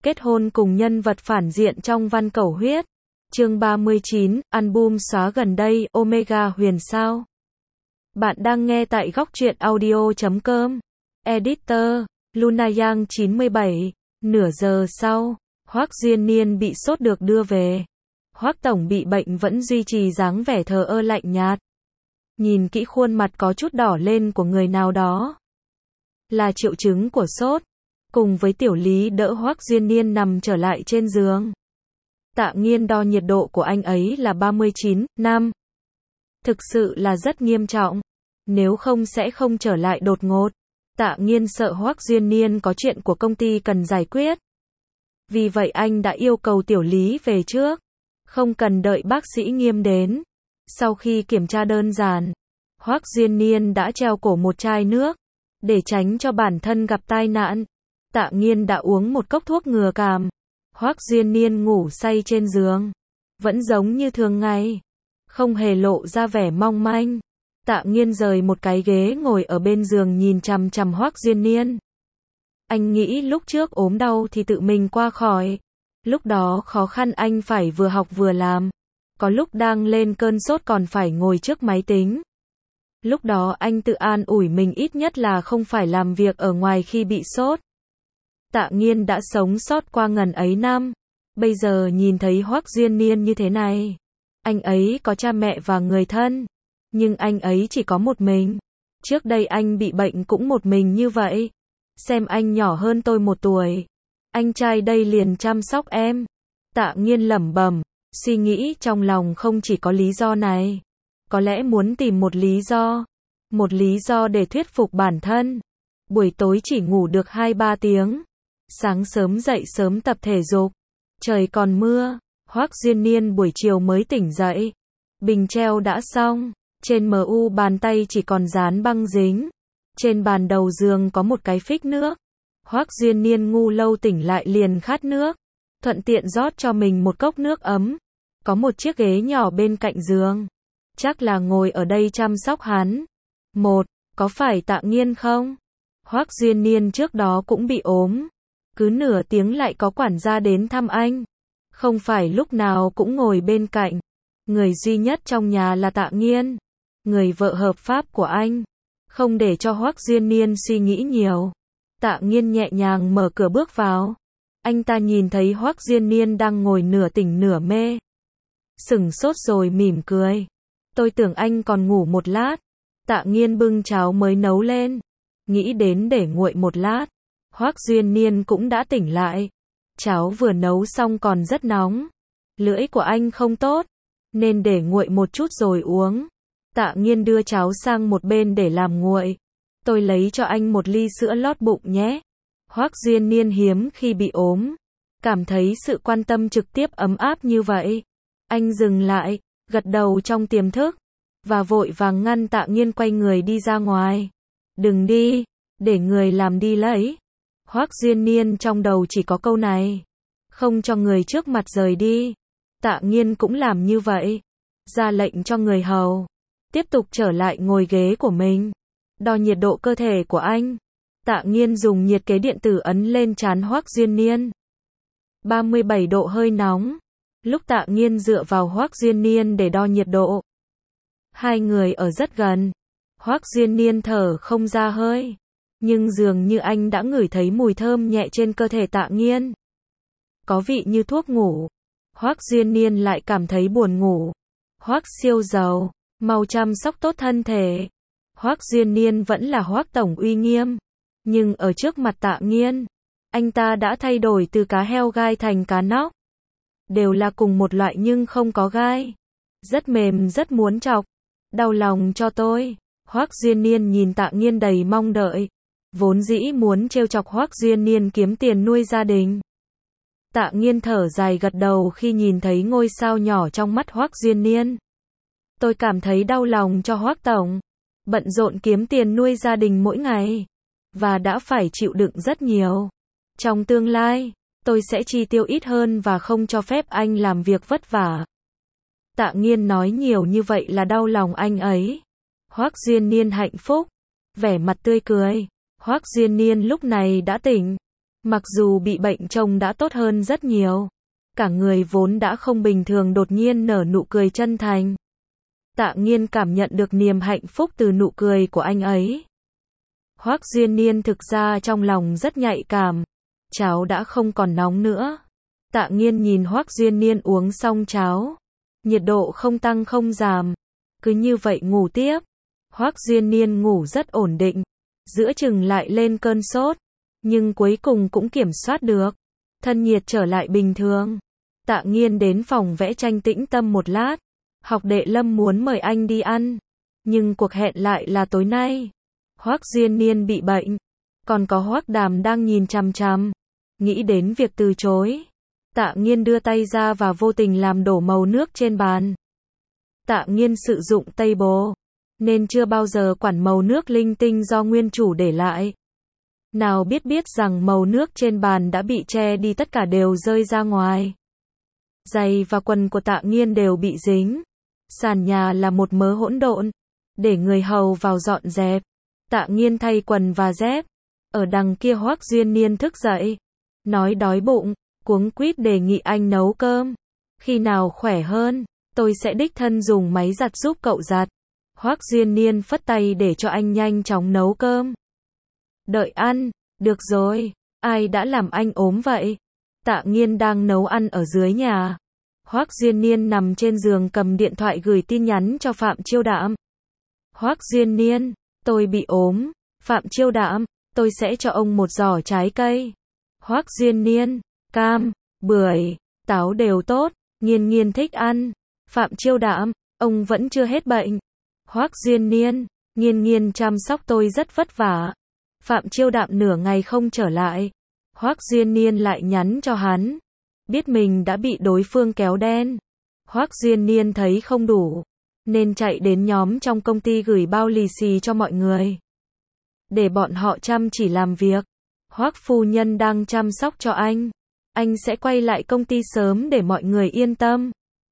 Kết hôn cùng nhân vật phản diện trong Văn Cẩu Huyết. Chương 39, album xóa gần đây, Omega Huyền sao? Bạn đang nghe tại góc truyện audio.com. Editor, Lunayang 97. Nửa giờ sau, Hoắc Duyên Niên bị sốt được đưa về. Hoắc tổng bị bệnh vẫn duy trì dáng vẻ thờ ơ lạnh nhạt. Nhìn kỹ khuôn mặt có chút đỏ lên của người nào đó. Là triệu chứng của sốt. Cùng với Tiểu Lý đỡ Hoắc Duyên Niên nằm trở lại trên giường. Tạ Nghiên đo nhiệt độ của anh ấy là 39,5. Thực sự là rất nghiêm trọng. Nếu không sẽ không trở lại đột ngột. Tạ Nghiên sợ Hoắc Duyên Niên có chuyện của công ty cần giải quyết. Vì vậy anh đã yêu cầu Tiểu Lý về trước. Không cần đợi bác sĩ Nghiêm đến. Sau khi kiểm tra đơn giản, Hoắc Duyên Niên đã treo cổ một chai nước. Để tránh cho bản thân gặp tai nạn, Tạ Nghiên đã uống một cốc thuốc ngừa cảm. Hoắc Duyên Niên ngủ say trên giường. Vẫn giống như thường ngày. Không hề lộ ra vẻ mong manh. Tạ Nghiên rời một cái ghế ngồi ở bên giường nhìn chằm chằm Hoắc Duyên Niên. Anh nghĩ lúc trước ốm đau thì tự mình qua khỏi. Lúc đó khó khăn anh phải vừa học vừa làm. Có lúc đang lên cơn sốt còn phải ngồi trước máy tính. Lúc đó anh tự an ủi mình ít nhất là không phải làm việc ở ngoài khi bị sốt. Tạ Nghiên đã sống sót qua ngần ấy năm. Bây giờ nhìn thấy Hoắc Duyên Niên như thế này. Anh ấy có cha mẹ và người thân. Nhưng anh ấy chỉ có một mình. Trước đây anh bị bệnh cũng một mình như vậy. Xem anh nhỏ hơn tôi 1 tuổi. Anh trai đây liền chăm sóc em. Tạ Nghiên lẩm bẩm, suy nghĩ trong lòng không chỉ có lý do này. Có lẽ muốn tìm một lý do. Một lý do để thuyết phục bản thân. Buổi tối chỉ ngủ được 2-3 tiếng. Sáng sớm dậy sớm tập thể dục. Trời còn mưa. Hoắc Duyên Niên buổi chiều mới tỉnh dậy. Bình treo đã xong. Trên MU bàn tay chỉ còn dán băng dính. Trên bàn đầu giường có một cái phích nước. Hoắc Duyên Niên ngu lâu tỉnh lại liền khát nước. Thuận tiện rót cho mình một cốc nước ấm. Có một chiếc ghế nhỏ bên cạnh giường. Chắc là ngồi ở đây chăm sóc hắn. Có phải Tạ Nghiên không? Hoắc Duyên Niên trước đó cũng bị ốm. Cứ nửa tiếng lại có quản gia đến thăm anh. Không phải lúc nào cũng ngồi bên cạnh. Người duy nhất trong nhà là Tạ Nghiên. Người vợ hợp pháp của anh. Không để cho Hoắc Duyên Niên suy nghĩ nhiều. Tạ Nghiên nhẹ nhàng mở cửa bước vào. Anh ta nhìn thấy Hoắc Duyên Niên đang ngồi nửa tỉnh nửa mê. Sửng sốt rồi mỉm cười. Tôi tưởng anh còn ngủ một lát. Tạ Nghiên bưng cháo mới nấu lên. Nghĩ đến để nguội một lát. Hoắc Duyên Niên cũng đã tỉnh lại. Cháo vừa nấu xong còn rất nóng. Lưỡi của anh không tốt. Nên để nguội một chút rồi uống. Tạ Nghiên đưa cháo sang một bên để làm nguội. Tôi lấy cho anh một ly sữa lót bụng nhé. Hoắc Duyên Niên hiếm khi bị ốm. Cảm thấy sự quan tâm trực tiếp ấm áp như vậy. Anh dừng lại, gật đầu trong tiềm thức. Và vội vàng ngăn Tạ Nghiên quay người đi ra ngoài. Đừng đi, để người làm đi lấy. Hoắc Duyên Niên trong đầu chỉ có câu này. Không cho người trước mặt rời đi. Tạ Nghiên cũng làm như vậy. Ra lệnh cho người hầu. Tiếp tục trở lại ngồi ghế của mình. Đo nhiệt độ cơ thể của anh. Tạ Nghiên dùng nhiệt kế điện tử ấn lên trán Hoắc Duyên Niên. 37 độ hơi nóng. Lúc Tạ Nghiên dựa vào Hoắc Duyên Niên để đo nhiệt độ. Hai người ở rất gần. Hoắc Duyên Niên thở không ra hơi. Nhưng dường như anh đã ngửi thấy mùi thơm nhẹ trên cơ thể Tạ Nghiên. Có vị như thuốc ngủ. Hoắc Duyên Niên lại cảm thấy buồn ngủ. Hoắc siêu giàu, mau chăm sóc tốt thân thể. Hoắc Duyên Niên vẫn là Hoắc tổng uy nghiêm. Nhưng ở trước mặt Tạ Nghiên, anh ta đã thay đổi từ cá heo gai thành cá nóc. Đều là cùng một loại nhưng không có gai. Rất mềm rất muốn chọc. Đau lòng cho tôi. Hoắc Duyên Niên nhìn Tạ Nghiên đầy mong đợi. Vốn dĩ muốn trêu chọc Hoắc Duyên Niên kiếm tiền nuôi gia đình. Tạ Nghiên thở dài gật đầu khi nhìn thấy ngôi sao nhỏ trong mắt Hoắc Duyên Niên. Tôi cảm thấy đau lòng cho Hoắc tổng. Bận rộn kiếm tiền nuôi gia đình mỗi ngày. Và đã phải chịu đựng rất nhiều. Trong tương lai, tôi sẽ chi tiêu ít hơn và không cho phép anh làm việc vất vả. Tạ Nghiên nói nhiều như vậy là đau lòng anh ấy. Hoắc Duyên Niên hạnh phúc. Vẻ mặt tươi cười. Hoắc Duyên Niên lúc này đã tỉnh. Mặc dù bị bệnh trông đã tốt hơn rất nhiều. Cả người vốn đã không bình thường đột nhiên nở nụ cười chân thành. Tạ Nghiên cảm nhận được niềm hạnh phúc từ nụ cười của anh ấy. Hoắc Duyên Niên thực ra trong lòng rất nhạy cảm. Cháo đã không còn nóng nữa. Tạ Nghiên nhìn Hoắc Duyên Niên uống xong cháo. Nhiệt độ không tăng không giảm. Cứ như vậy ngủ tiếp. Hoắc Duyên Niên ngủ rất ổn định. Giữa chừng lại lên cơn sốt. Nhưng cuối cùng cũng kiểm soát được. Thân nhiệt trở lại bình thường. Tạ Nghiên đến phòng vẽ tranh tĩnh tâm một lát. Học đệ Lâm muốn mời anh đi ăn. Nhưng cuộc hẹn lại là tối nay. Hoắc Duyên Niên bị bệnh. Còn có Hoắc Đàm đang nhìn chằm chằm. Nghĩ đến việc từ chối. Tạ Nghiên đưa tay ra và vô tình làm đổ màu nước trên bàn. Tạ Nghiên sử dụng table. Nên chưa bao giờ quản màu nước linh tinh do nguyên chủ để lại. Nào biết rằng màu nước trên bàn đã bị che đi, tất cả đều rơi ra ngoài. Giày và quần của Tạ Nghiên đều bị dính. Sàn nhà là một mớ hỗn độn. Để người hầu vào dọn dẹp. Tạ Nghiên thay quần và dép. Ở đằng kia Hoắc Duyên Niên thức dậy. Nói đói bụng. Cuống quýt đề nghị anh nấu cơm. Khi nào khỏe hơn, tôi sẽ đích thân dùng máy giặt giúp cậu giặt. Hoắc Duyên Niên phất tay để cho anh nhanh chóng nấu cơm. Đợi ăn. Được rồi. Ai đã làm anh ốm vậy? Tạ Nghiên đang nấu ăn ở dưới nhà. Hoắc Duyên Niên nằm trên giường cầm điện thoại gửi tin nhắn cho Phạm Chiêu Đạm. Hoắc Duyên Niên, tôi bị ốm. Phạm Chiêu Đạm, tôi sẽ cho ông một giỏ trái cây. Hoắc Duyên Niên, cam, bưởi, táo đều tốt, Nghiên Nghiên thích ăn. Phạm Chiêu Đạm, ông vẫn chưa hết bệnh. Hoắc Duyên Niên, Nghiên Nghiên chăm sóc tôi rất vất vả. Phạm Chiêu Đạm nửa ngày không trở lại. Hoắc Duyên Niên lại nhắn cho hắn. Biết mình đã bị đối phương kéo đen. Hoắc Duyên Niên thấy không đủ. Nên chạy đến nhóm trong công ty gửi bao lì xì cho mọi người. Để bọn họ chăm chỉ làm việc. Hoắc phu nhân đang chăm sóc cho anh. Anh sẽ quay lại công ty sớm để mọi người yên tâm.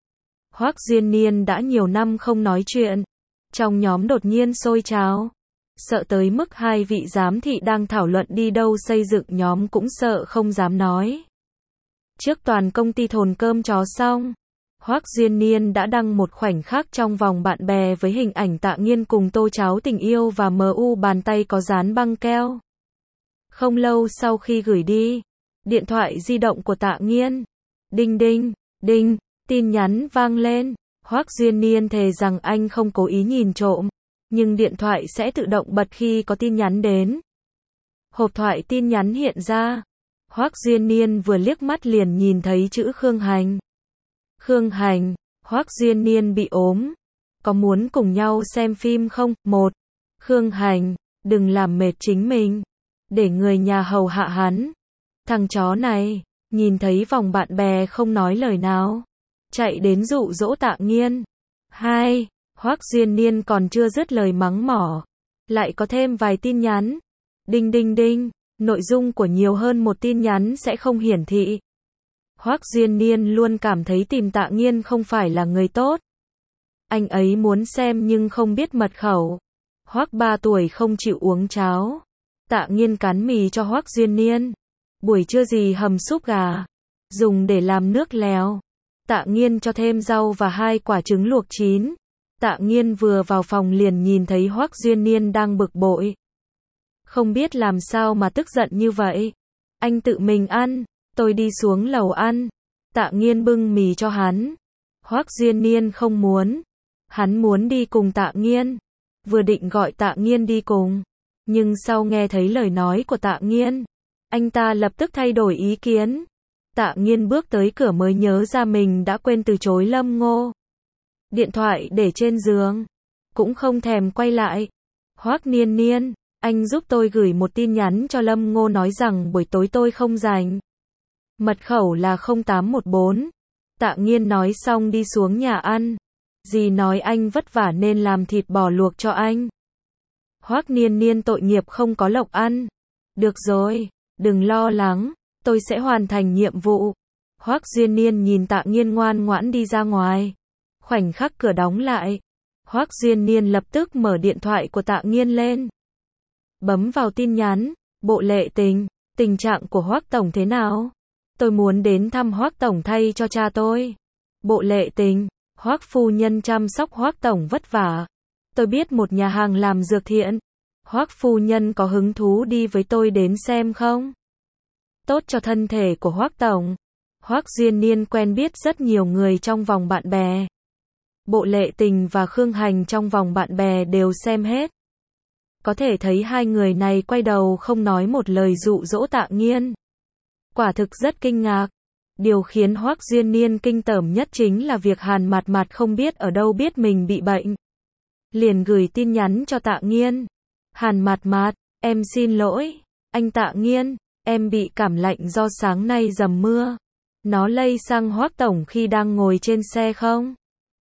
Hoắc Duyên Niên đã nhiều năm không nói chuyện. Trong nhóm đột nhiên sôi trào. Sợ tới mức hai vị giám thị đang thảo luận đi đâu xây dựng nhóm cũng sợ không dám nói. Trước toàn công ty thồn cơm chó xong, Hoắc Duyên Niên đã đăng một khoảnh khắc trong vòng bạn bè với hình ảnh Tạ Nghiên cùng tô cháo tình yêu và MU bàn tay có dán băng keo. Không lâu sau khi gửi đi, điện thoại di động của Tạ Nghiên. Đinh đinh, đinh, tin nhắn vang lên. Hoắc Duyên Niên thề rằng anh không cố ý nhìn trộm, nhưng điện thoại sẽ tự động bật khi có tin nhắn đến. Hộp thoại tin nhắn hiện ra. Hoắc Duyên Niên vừa liếc mắt liền nhìn thấy chữ Khương Hành. Khương Hành, Hoắc Duyên Niên bị ốm. Có muốn cùng nhau xem phim không? 1. Khương Hành, đừng làm mệt chính mình. Để người nhà hầu hạ hắn. Thằng chó này, nhìn thấy vòng bạn bè không nói lời nào. Chạy đến dụ dỗ Tạ Nghiên. 2. Hoắc Duyên Niên còn chưa dứt lời mắng mỏ. Lại có thêm vài tin nhắn. Đinh đinh đinh, nội dung của nhiều hơn một tin nhắn sẽ không hiển thị. Hoắc Duyên Niên luôn cảm thấy tìm Tạ Nghiên không phải là người tốt. Anh ấy muốn xem nhưng không biết mật khẩu. Hoắc 3 tuổi không chịu uống cháo. Tạ Nghiên cán mì cho Hoắc Duyên Niên. Buổi trưa gì hầm súp gà. Dùng để làm nước lèo. Tạ Nghiên cho thêm rau và 2 quả trứng luộc chín. Tạ Nghiên vừa vào phòng liền nhìn thấy Hoắc Duyên Niên đang bực bội. Không biết làm sao mà tức giận như vậy. Anh tự mình ăn, tôi đi xuống lầu ăn. Tạ Nghiên bưng mì cho hắn. Hoắc Duyên Niên không muốn. Hắn muốn đi cùng Tạ Nghiên. Vừa định gọi Tạ Nghiên đi cùng. Nhưng sau nghe thấy lời nói của Tạ Nghiên, anh ta lập tức thay đổi ý kiến. Tạ Nghiên bước tới cửa mới nhớ ra mình đã quên từ chối Lâm Ngô. Điện thoại để trên giường. Cũng không thèm quay lại. Hoắc Niên Niên, anh giúp tôi gửi một tin nhắn cho Lâm Ngô nói rằng buổi tối tôi không rảnh. Mật khẩu là 0814. Tạ Nghiên nói xong đi xuống nhà ăn. Dì nói anh vất vả nên làm thịt bò luộc cho anh. Hoắc Niên Niên tội nghiệp không có lộc ăn. Được rồi, đừng lo lắng, tôi sẽ hoàn thành nhiệm vụ. Hoắc Duyên Niên nhìn Tạ Nghiên ngoan ngoãn đi ra ngoài. Khoảnh khắc cửa đóng lại, Hoắc Duyên Niên lập tức mở điện thoại của Tạ Nghiên lên. Bấm vào tin nhắn, bộ lệ tình, Tình trạng của Hoắc tổng thế nào? Tôi muốn đến thăm Hoắc tổng thay cho cha tôi. Bộ Lệ Tình, Hoắc phu nhân chăm sóc Hoắc tổng vất vả. Tôi biết một nhà hàng làm dược thiện. Hoắc phu nhân có hứng thú đi với tôi đến xem không? Tốt cho thân thể của Hoắc tổng. Hoắc Duyên Niên quen biết rất nhiều người trong vòng bạn bè. Bộ Lệ Tình và Khương Hành trong vòng bạn bè đều xem hết. Có thể thấy hai người này quay đầu không nói một lời dụ dỗ Tạ Nghiên. Quả thực rất kinh ngạc. Điều khiến Hoắc Duyên Niên kinh tởm nhất chính là việc Hàn Mạt Mạt không biết ở đâu biết mình bị bệnh. Liền gửi tin nhắn cho Tạ Nghiên. Hàn Mạt Mạt, em xin lỗi. Anh Tạ Nghiên, em bị cảm lạnh do sáng nay dầm mưa. Nó lây sang Hoắc tổng khi đang ngồi trên xe không?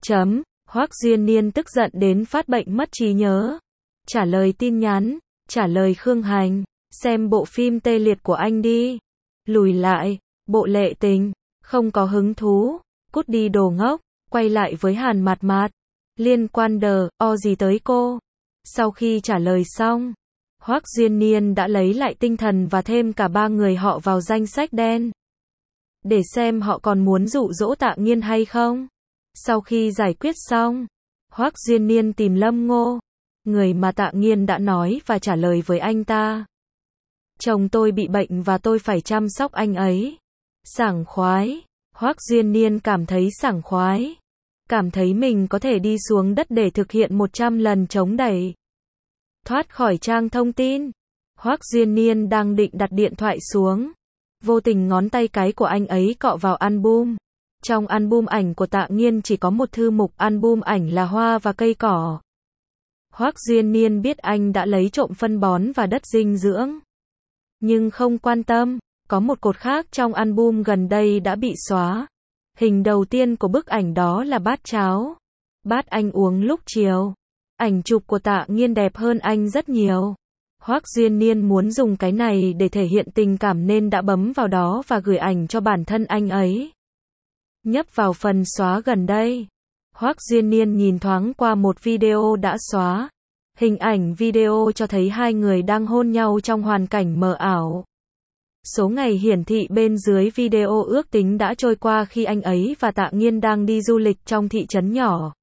Hoắc Duyên Niên tức giận đến phát bệnh mất trí nhớ. Trả lời tin nhắn, trả lời Khương Hành, xem bộ phim tê liệt của anh đi. Lùi lại, Bộ Lệ Tình, không có hứng thú, cút đi đồ ngốc, quay lại với Hàn Mạt Mạt. Liên quan gì tới cô? Sau khi trả lời xong, Hoắc Duyên Niên đã lấy lại tinh thần và thêm cả ba người họ vào danh sách đen. Để xem họ còn muốn dụ dỗ Tạ Nghiên hay không. Sau khi giải quyết xong, Hoắc Duyên Niên tìm Lâm Ngô, người mà Tạ Nghiên đã nói và trả lời với anh ta. Chồng tôi bị bệnh và tôi phải chăm sóc anh ấy. Sảng khoái. Hoắc Duyên Niên cảm thấy sảng khoái. Cảm thấy mình có thể đi xuống đất để thực hiện 100 lần chống đẩy. Thoát khỏi trang thông tin. Hoắc Duyên Niên đang định đặt điện thoại xuống. Vô tình ngón tay cái của anh ấy cọ vào album. Trong album ảnh của Tạ Nghiên chỉ có một thư mục album ảnh là hoa và cây cỏ. Hoắc Duyên Niên biết anh đã lấy trộm phân bón và đất dinh dưỡng. Nhưng không quan tâm, có một cột khác trong album gần đây đã bị xóa. Hình đầu tiên của bức ảnh đó là bát cháo. Bát anh uống lúc chiều. Ảnh chụp của Tạ Nghiên đẹp hơn anh rất nhiều. Hoắc Duyên Niên muốn dùng cái này để thể hiện tình cảm nên đã bấm vào đó và gửi ảnh cho bản thân anh ấy. Nhấp vào phần xóa gần đây. Hoắc Duyên Niên nhìn thoáng qua một video đã xóa. Hình ảnh video cho thấy hai người đang hôn nhau trong hoàn cảnh mờ ảo. Số ngày hiển thị bên dưới video ước tính đã trôi qua khi anh ấy và Tạ Nghiên đang đi du lịch trong thị trấn nhỏ.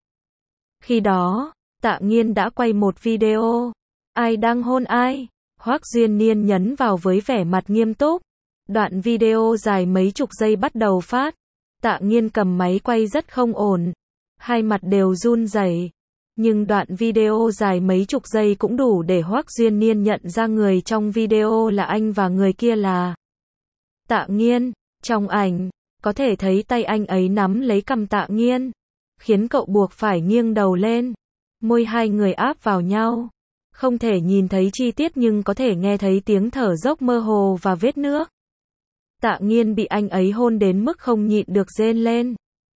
Khi đó, Tạ Nghiên đã quay một video. Ai đang hôn ai? Hoắc Duyên Niên nhấn vào với vẻ mặt nghiêm túc. Đoạn video dài mấy chục giây bắt đầu phát. Tạ Nghiên cầm máy quay rất không ổn. Hai mặt đều run rẩy. Nhưng đoạn video dài mấy chục giây cũng đủ để Hoắc Duyên Niên nhận ra người trong video là anh và người kia là Tạ Nghiên. Trong ảnh, có thể thấy tay anh ấy nắm lấy cằm Tạ Nghiên, khiến cậu buộc phải nghiêng đầu lên. Môi hai người áp vào nhau. Không thể nhìn thấy chi tiết nhưng có thể nghe thấy tiếng thở dốc mơ hồ và vết nước. Tạ Nghiên bị anh ấy hôn đến mức không nhịn được rên lên.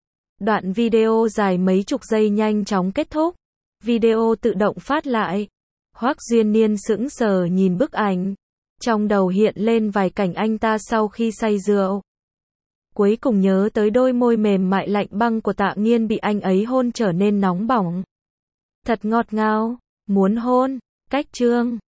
Đoạn video dài mấy chục giây nhanh chóng kết thúc. Video tự động phát lại. Hoắc Duyên Niên sững sờ nhìn bức ảnh. Trong đầu hiện lên vài cảnh anh ta sau khi say rượu. Cuối cùng nhớ tới đôi môi mềm mại lạnh băng của Tạ Nghiên bị anh ấy hôn trở nên nóng bỏng. Thật ngọt ngào. Muốn hôn. Cách chương